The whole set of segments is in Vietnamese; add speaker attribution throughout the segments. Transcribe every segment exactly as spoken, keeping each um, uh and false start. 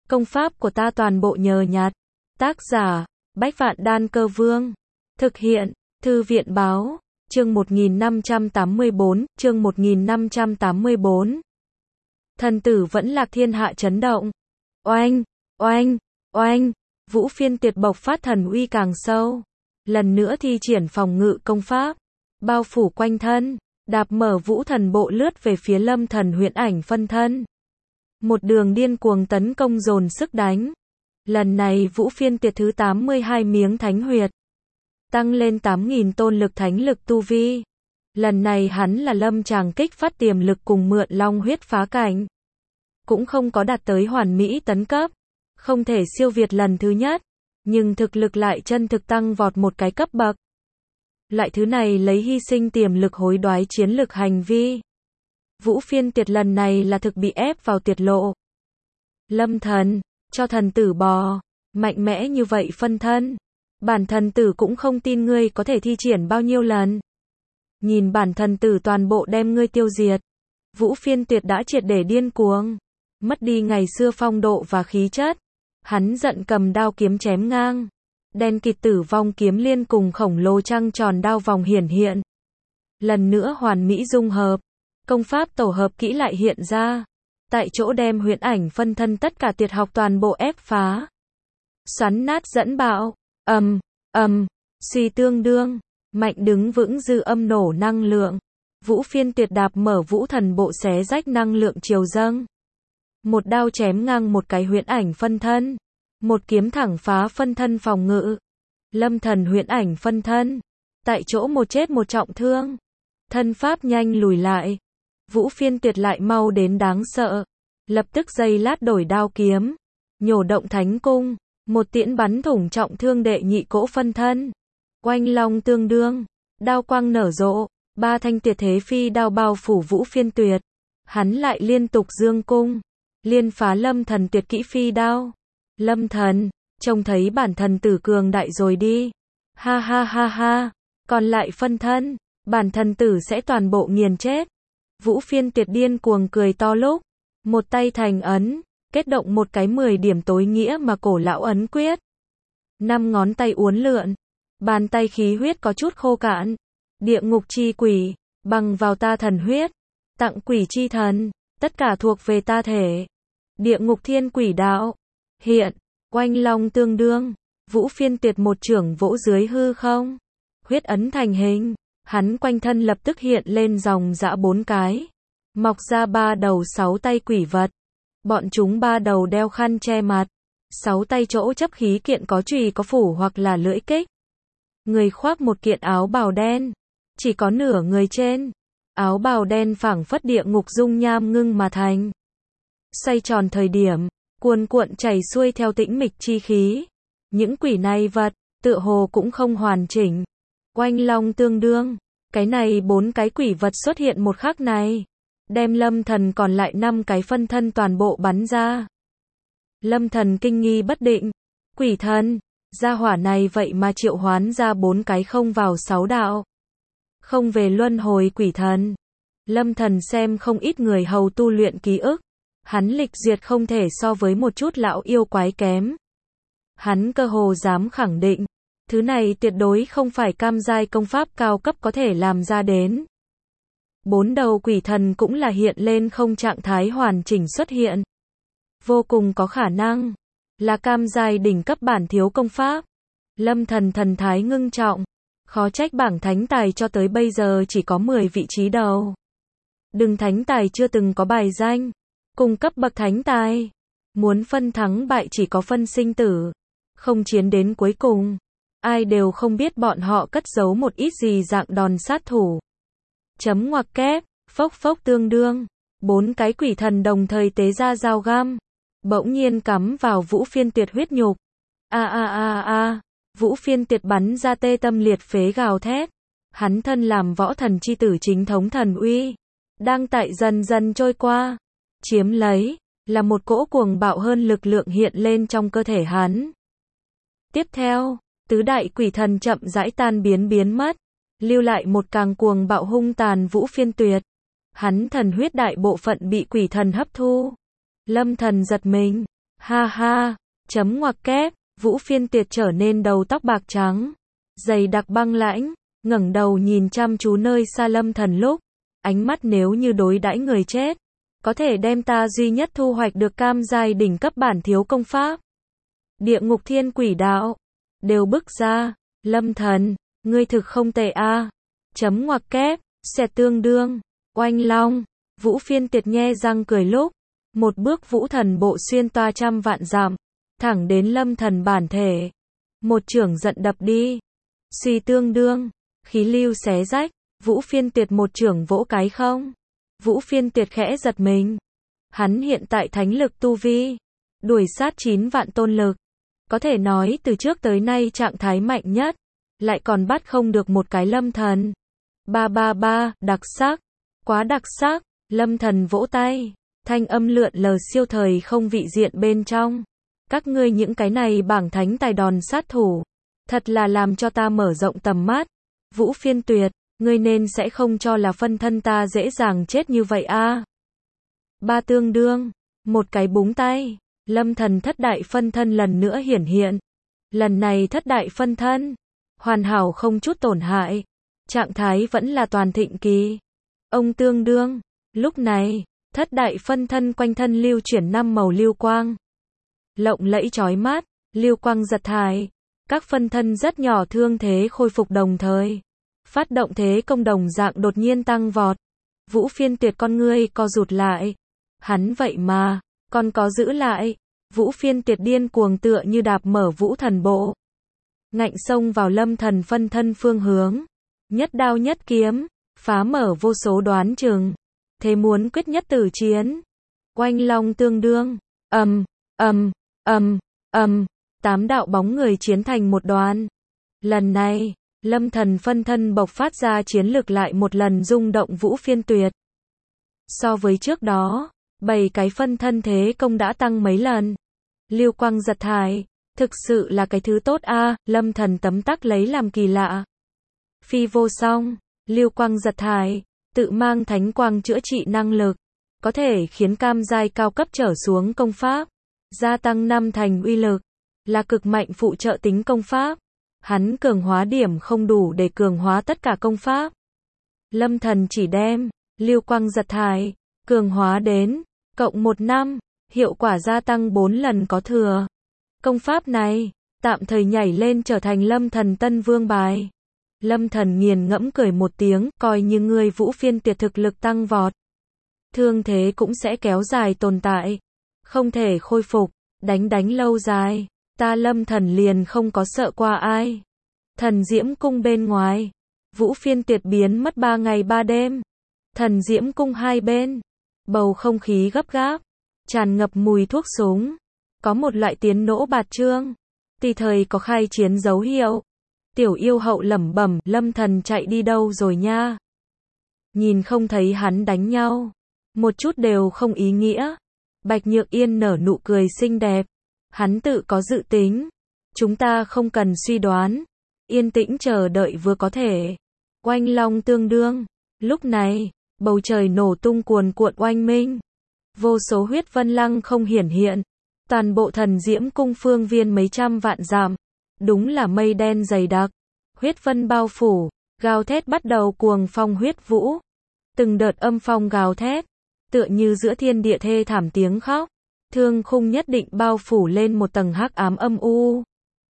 Speaker 1: Công pháp của ta toàn bộ nhờ nhặt. Tác giả, Bách Vạn Đan Cơ Vương. Thực hiện, Thư viện báo, chương một nghìn năm trăm tám mươi bốn, chương một nghìn năm trăm tám mươi bốn. Thần tử vẫn lạc thiên hạ chấn động. Oanh, oanh, oanh, Vũ Phiên Tuyệt bộc phát thần uy càng sâu. Lần nữa thi triển phòng ngự công pháp, bao phủ quanh thân, đạp mở Vũ Thần Bộ lướt về phía Lâm Thần huyễn ảnh phân thân. Một đường điên cuồng tấn công dồn sức đánh. Lần này Vũ Phiên Tuyệt thứ tám mươi hai miếng thánh huyệt, tăng lên tám nghìn tôn lực thánh lực tu vi. Lần này hắn là lâm tràng kích phát tiềm lực cùng mượn long huyết phá cảnh. Cũng không có đạt tới hoàn mỹ tấn cấp, không thể siêu việt lần thứ nhất, nhưng thực lực lại chân thực tăng vọt một cái cấp bậc. Loại thứ này lấy hy sinh tiềm lực hối đoái chiến lực hành vi. Vũ Phiên Tuyệt lần này là thực bị ép vào tuyệt lộ. Lâm Thần, cho thần tử bò, mạnh mẽ như vậy phân thân. Bản thần tử cũng không tin ngươi có thể thi triển bao nhiêu lần. Nhìn bản thần tử toàn bộ đem ngươi tiêu diệt. Vũ Phiên Tuyệt đã triệt để điên cuồng, mất đi ngày xưa phong độ và khí chất. Hắn giận cầm đao kiếm chém ngang. Đen kịt tử vong kiếm liên cùng khổng lồ trăng tròn đao vòng hiển hiện. Lần nữa hoàn mỹ dung hợp. Công pháp tổ hợp kỹ lại hiện ra. Tại chỗ đem huyễn ảnh phân thân tất cả tuyệt học toàn bộ ép phá. Xoắn nát dẫn bạo. Ầm, ầm, suy tương đương. Mạnh đứng vững dư âm nổ năng lượng. Vũ Phiên Tuyệt đạp mở Vũ Thần Bộ xé rách năng lượng chiều dâng. Một đao chém ngang một cái huyễn ảnh phân thân. Một kiếm thẳng phá phân thân phòng ngự. Lâm Thần huyễn ảnh phân thân. Tại chỗ một chết một trọng thương. Thân pháp nhanh lùi lại. Vũ Phiên Tuyệt lại mau đến đáng sợ. Lập tức giây lát đổi đao kiếm. Nhổ động thánh cung. Một tiễn bắn thủng trọng thương đệ nhị cỗ phân thân. Oanh long tương đương. Đao quang nở rộ. Ba thanh tuyệt thế phi đao bao phủ Vũ Phiên Tuyệt. Hắn lại liên tục dương cung. Liên phá Lâm Thần tuyệt kỹ phi đao. Lâm Thần, trông thấy bản thần tử cường đại rồi đi. Ha ha ha ha. Còn lại phân thân, bản thần tử sẽ toàn bộ nghiền chết. Vũ Phiên Tuyệt điên cuồng cười to lúc. Một tay thành ấn, kết động một cái mười điểm tối nghĩa mà cổ lão ấn quyết. Năm ngón tay uốn lượn. Bàn tay khí huyết có chút khô cạn. Địa ngục chi quỷ, bằng vào ta thần huyết. Tặng quỷ chi thần, tất cả thuộc về ta thể. Địa ngục thiên quỷ đạo. Hiện, oanh long tương đương. Vũ Phiên Tuyệt một chưởng vỗ dưới hư không. Huyết ấn thành hình. Hắn quanh thân lập tức hiện lên dòng dã bốn cái. Mọc ra ba đầu sáu tay quỷ vật. Bọn chúng ba đầu đeo khăn che mặt. Sáu tay chỗ chấp khí kiện có chùy có phủ hoặc là lưỡi kích. Người khoác một kiện áo bào đen. Chỉ có nửa người trên. Áo bào đen phảng phất địa ngục dung nham ngưng mà thành. Xoay tròn thời điểm, cuồn cuộn chảy xuôi theo tĩnh mịch chi khí. Những quỷ này vật, tựa hồ cũng không hoàn chỉnh. Oanh long tương đương. Cái này bốn cái quỷ vật xuất hiện một khắc này. Đem Lâm Thần còn lại năm cái phân thân toàn bộ bắn ra. Lâm Thần kinh nghi bất định. Quỷ thần, gia hỏa này vậy mà triệu hoán ra bốn cái không vào sáu đạo. Không về luân hồi quỷ thần. Lâm Thần xem không ít người hầu tu luyện ký ức. Hắn lịch duyệt không thể so với một chút lão yêu quái kém. Hắn cơ hồ dám khẳng định. Thứ này tuyệt đối không phải cam giai công pháp cao cấp có thể làm ra đến. Bốn đầu quỷ thần cũng là hiện lên không trạng thái hoàn chỉnh xuất hiện. Vô cùng có khả năng là cam giai đỉnh cấp bản thiếu công pháp. Lâm Thần thần thái ngưng trọng. Khó trách bảng thánh tài cho tới bây giờ chỉ có mười vị trí đầu. Đừng thánh tài chưa từng có bài danh. Cùng cấp bậc thánh tài. Muốn phân thắng bại chỉ có phân sinh tử. Không chiến đến cuối cùng. Ai đều không biết bọn họ cất giấu một ít gì dạng đòn sát thủ. Chấm ngoặc kép, phốc phốc tương đương. Bốn cái quỷ thần đồng thời tế ra dao găm. Bỗng nhiên cắm vào Vũ Phiên Tuyệt huyết nhục. A a a a. Vũ Phiên Tuyệt bắn ra tê tâm liệt phế gào thét. Hắn thân làm võ thần chi tử chính thống thần uy. Đang tại dần dần trôi qua. Chiếm lấy. Là một cỗ cuồng bạo hơn lực lượng hiện lên trong cơ thể hắn. Tiếp theo. Tứ đại quỷ thần chậm rãi tan biến biến mất. Lưu lại một càng cuồng bạo hung tàn Vũ Phiên Tuyệt. Hắn thần huyết đại bộ phận bị quỷ thần hấp thu. Lâm Thần giật mình. Ha ha, chấm ngoặc kép, Vũ Phiên Tuyệt trở nên đầu tóc bạc trắng, dày đặc băng lãnh, ngẩng đầu nhìn chăm chú nơi xa Lâm Thần lúc, ánh mắt nếu như đối đãi người chết, có thể đem ta duy nhất thu hoạch được cam giai đỉnh cấp bản thiếu công pháp. Địa ngục thiên quỷ đạo, đều bức ra, Lâm Thần, ngươi thực không tệ a. Chấm ngoặc kép, xẹt tương đương, oanh long, Vũ Phiên Tuyệt nhe răng cười lúc, một bước vũ thần bộ xuyên toa trăm vạn dặm, thẳng đến Lâm Thần bản thể. Một chưởng giận đập đi, suy tương đương, khí lưu xé rách, Vũ Phiên Tuyệt một chưởng vỗ cái không. Vũ Phiên Tuyệt khẽ giật mình. Hắn hiện tại thánh lực tu vi, đuổi sát chín vạn tôn lực, có thể nói từ trước tới nay trạng thái mạnh nhất, lại còn bắt không được một cái Lâm Thần. Ba ba ba, đặc sắc, quá đặc sắc, Lâm Thần vỗ tay, thanh âm lượn lờ siêu thời không vị diện bên trong. Các ngươi những cái này bảng thánh tài đòn sát thủ, thật là làm cho ta mở rộng tầm mắt. Vũ Phiên Tuyệt, ngươi nên sẽ không cho là phân thân ta dễ dàng chết như vậy a. Ba tương đương, một cái búng tay, Lâm Thần thất đại phân thân lần nữa hiển hiện. Lần này thất đại phân thân, hoàn hảo không chút tổn hại, trạng thái vẫn là toàn thịnh kỳ. Ông tương đương, lúc này, thất đại phân thân quanh thân lưu chuyển năm màu lưu quang. Lộng lẫy chói mắt, lưu quang giật thải, các phân thân rất nhỏ thương thế khôi phục đồng thời. Phát động thế công đồng dạng đột nhiên tăng vọt. Vũ Phiên Tuyệt con ngươi co rụt lại. Hắn vậy mà, còn có giữ lại. Vũ Phiên Tuyệt điên cuồng tựa như đạp mở vũ thần bộ. Ngạnh xông vào Lâm Thần phân thân phương hướng. Nhất đao nhất kiếm, phá mở vô số đoán chừng. Thế muốn quyết nhất tử chiến. Oanh long tương đương, ầm, ầm, ầm, ầm, tám đạo bóng người chiến thành một đoàn. Lần này, Lâm Thần phân thân bộc phát ra chiến lực lại một lần rung động Vũ Phiên Tuyệt. So với trước đó, bảy cái phân thân thế công đã tăng mấy lần. Lưu quang giật thải, thực sự là cái thứ tốt a, à, Lâm Thần tấm tắc lấy làm kỳ lạ. Phi vô song, lưu quang giật thải, tự mang thánh quang chữa trị năng lực, có thể khiến cam giai cao cấp trở xuống công pháp, gia tăng năm thành uy lực, là cực mạnh phụ trợ tính công pháp. Hắn cường hóa điểm không đủ để cường hóa tất cả công pháp. Lâm Thần chỉ đem lưu quang giật thải cường hóa đến cộng một năm, hiệu quả gia tăng bốn lần có thừa. Công pháp này tạm thời nhảy lên trở thành Lâm Thần tân vương bài. Lâm Thần nghiền ngẫm cười một tiếng, coi như ngươi Vũ Phiên Tuyệt thực lực tăng vọt, thương thế cũng sẽ kéo dài tồn tại, không thể khôi phục, đánh đánh lâu dài. Ta Lâm Thần liền không có sợ qua ai. Thần Diễm Cung bên ngoài, Vũ Phiên Tuyệt biến mất ba ngày ba đêm. Thần Diễm Cung hai bên, bầu không khí gấp gáp, tràn ngập mùi thuốc súng. Có một loại tiến nỗ bạt trương, tùy thời có khai chiến dấu hiệu. Tiểu yêu hậu lẩm bẩm, Lâm Thần chạy đi đâu rồi nha? Nhìn không thấy hắn đánh nhau, một chút đều không ý nghĩa. Bạch Nhược Yên nở nụ cười xinh đẹp. Hắn tự có dự tính, chúng ta không cần suy đoán, yên tĩnh chờ đợi vừa có thể. Oanh long tương đương, lúc này, bầu trời nổ tung cuồn cuộn oanh minh. Vô số huyết vân lăng không hiển hiện, toàn bộ Thần Diễm Cung phương viên mấy trăm vạn dặm, đúng là mây đen dày đặc, huyết vân bao phủ, gào thét bắt đầu cuồng phong huyết vũ. Từng đợt âm phong gào thét, tựa như giữa thiên địa thê thảm tiếng khóc. Thương khung nhất định bao phủ lên một tầng hắc ám âm u.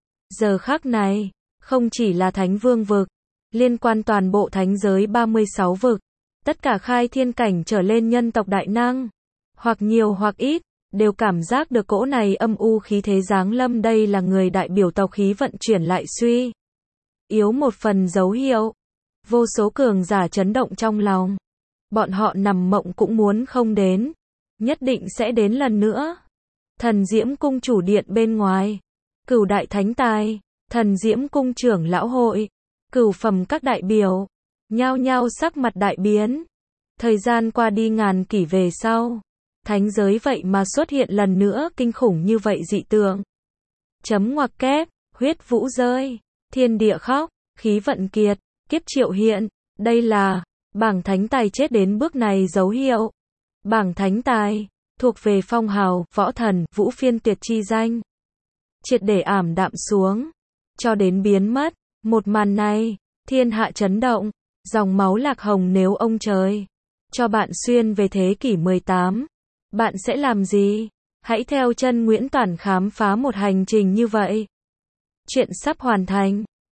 Speaker 1: Giờ khắc này, không chỉ là Thánh Vương vực, liên quan toàn bộ thánh giới ba mươi sáu vực, tất cả khai thiên cảnh trở lên nhân tộc đại năng, hoặc nhiều hoặc ít, đều cảm giác được cỗ này âm u khí thế giáng lâm. Đây là người đại biểu tộc khí vận chuyển lại suy yếu một phần dấu hiệu. Vô số cường giả chấn động trong lòng. Bọn họ nằm mộng cũng muốn không đến. Nhất định sẽ đến lần nữa. Thần Diễm Cung chủ điện bên ngoài, Cửu đại thánh tài, Thần Diễm Cung trưởng lão hội, cửu phẩm các đại biểu, nhao nhao sắc mặt đại biến. Thời gian qua đi ngàn kỷ về sau, thánh giới vậy mà xuất hiện lần nữa kinh khủng như vậy dị tượng. Chấm ngoặc kép, huyết vũ rơi, thiên địa khóc, khí vận kiệt, kiếp triệu hiện. Đây là bảng thánh tài chết đến bước này dấu hiệu. Bảng thánh tài, thuộc về phong hào, võ thần, vũ phiên tuyệt chi danh. Triệt để ảm đạm xuống, cho đến biến mất. Một màn này, thiên hạ chấn động, dòng máu lạc hồng nếu ông trời cho bạn xuyên về thế kỷ mười tám, bạn sẽ làm gì? Hãy theo chân Nguyễn Toản khám phá một hành trình như vậy. Chuyện sắp hoàn thành.